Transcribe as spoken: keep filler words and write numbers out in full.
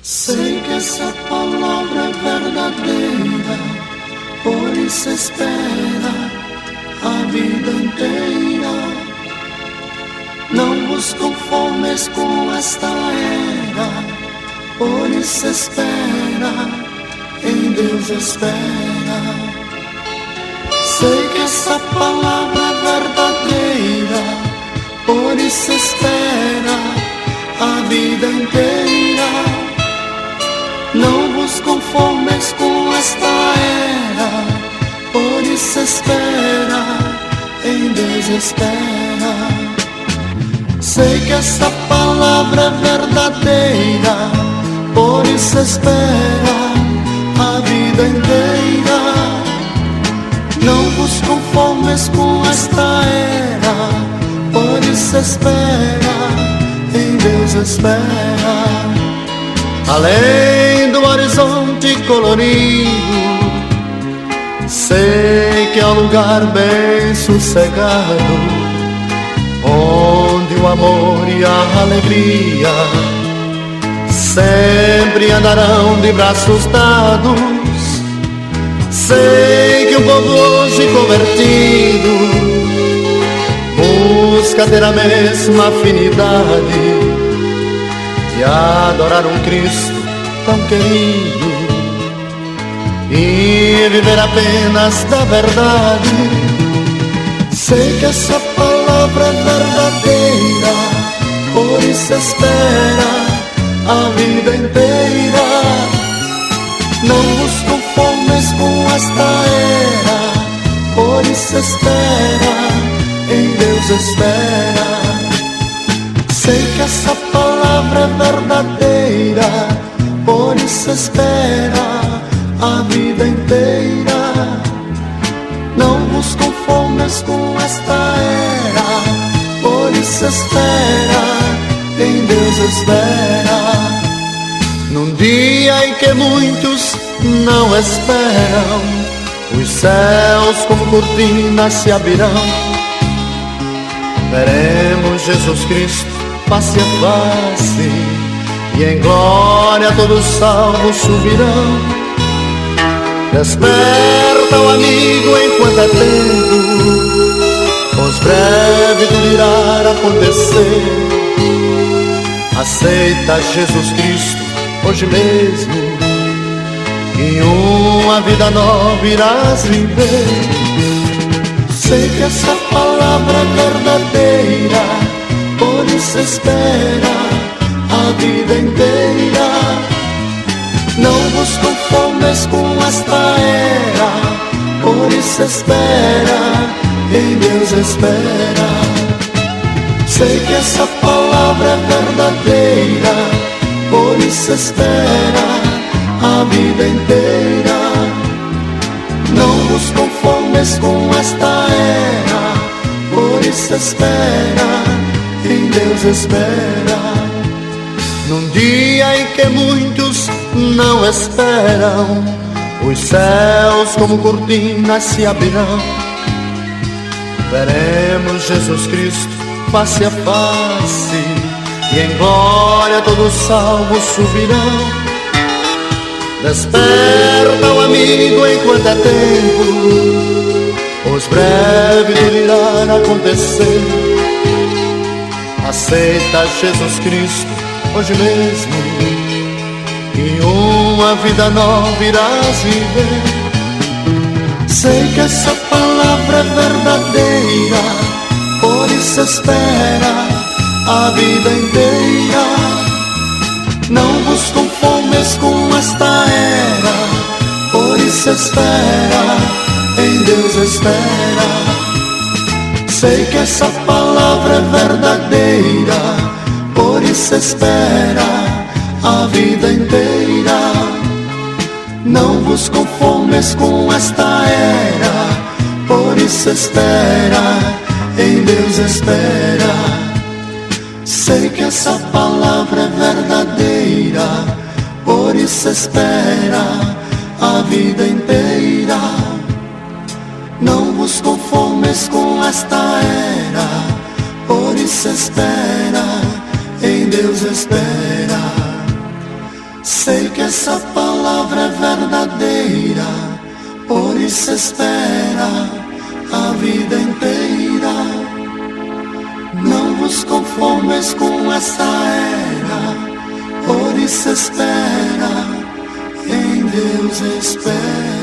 Sei que essa palavra é verdadeira, por isso espera a vida inteira. Não vos conformes com esta era, por isso espera, em Deus espera. Sei que essa palavra é verdadeira, por isso espera a vida inteira. Não vos conformes com esta era, por isso espera, em Deus espera. Sei que essa palavra é verdadeira, por isso espera a vida inteira. Não vos conformes com esta era, por isso espera, em Deus espera. Além do horizonte colorido, sei que é um lugar bem sossegado, onde o amor e a alegria sempre andarão de braços dados. Sei que o povo hoje convertido busca ter a mesma afinidade de adorar um Cristo tão querido e viver apenas da verdade. Sei que essa palavra é verdadeira, por isso espera a vida inteira. Não vos conformes com esta era, por isso espera, em Deus espera. Sei que essa palavra é verdadeira, por isso espera a vida inteira. Não vos conformes com esta era, por isso espera, em Deus espera. Num dia em que muitos não esperam, os céus como cortinas se abrirão. Veremos Jesus Cristo face a face, e em glória todos os salvos subirão. Desperta o amigo enquanto é tempo, pois breve tudo irá acontecer. Aceita Jesus Cristo hoje mesmo, e uma vida nova irás viver. Sei que essa palavra é verdadeira, por isso espera a vida inteira. Não vos conformes com esta era, por isso espera, em Deus espera. Sei que essa palavra é verdadeira, por isso espera a vida inteira. Não vos conformes com esta era, por isso espera, em Deus espera. Num dia em que muitos não esperam, os céus como cortinas se abrirão. Veremos Jesus Cristo face a face, e em glória todos os salvos subirão. Desperta o amigo enquanto é tempo, pois breve tudo irá acontecer. Aceita Jesus Cristo hoje mesmo, e uma vida nova irás viver. Sei que essa palavra é verdadeira, por isso espera a vida inteira. Não vos conformes com esta era, por isso espera, em Deus espera. Sei que essa palavra é verdadeira, por isso espera a vida inteira. Não vos conformes com esta era, por isso espera, em Deus espera. Sei que essa palavra é verdadeira, por isso espera a vida inteira. Não vos conformes com esta era, por isso espera, em Deus espera. Sei que essa palavra é verdadeira, por isso espera a vida inteira. Não vos conformes com essa era, por isso espera, em Deus espera.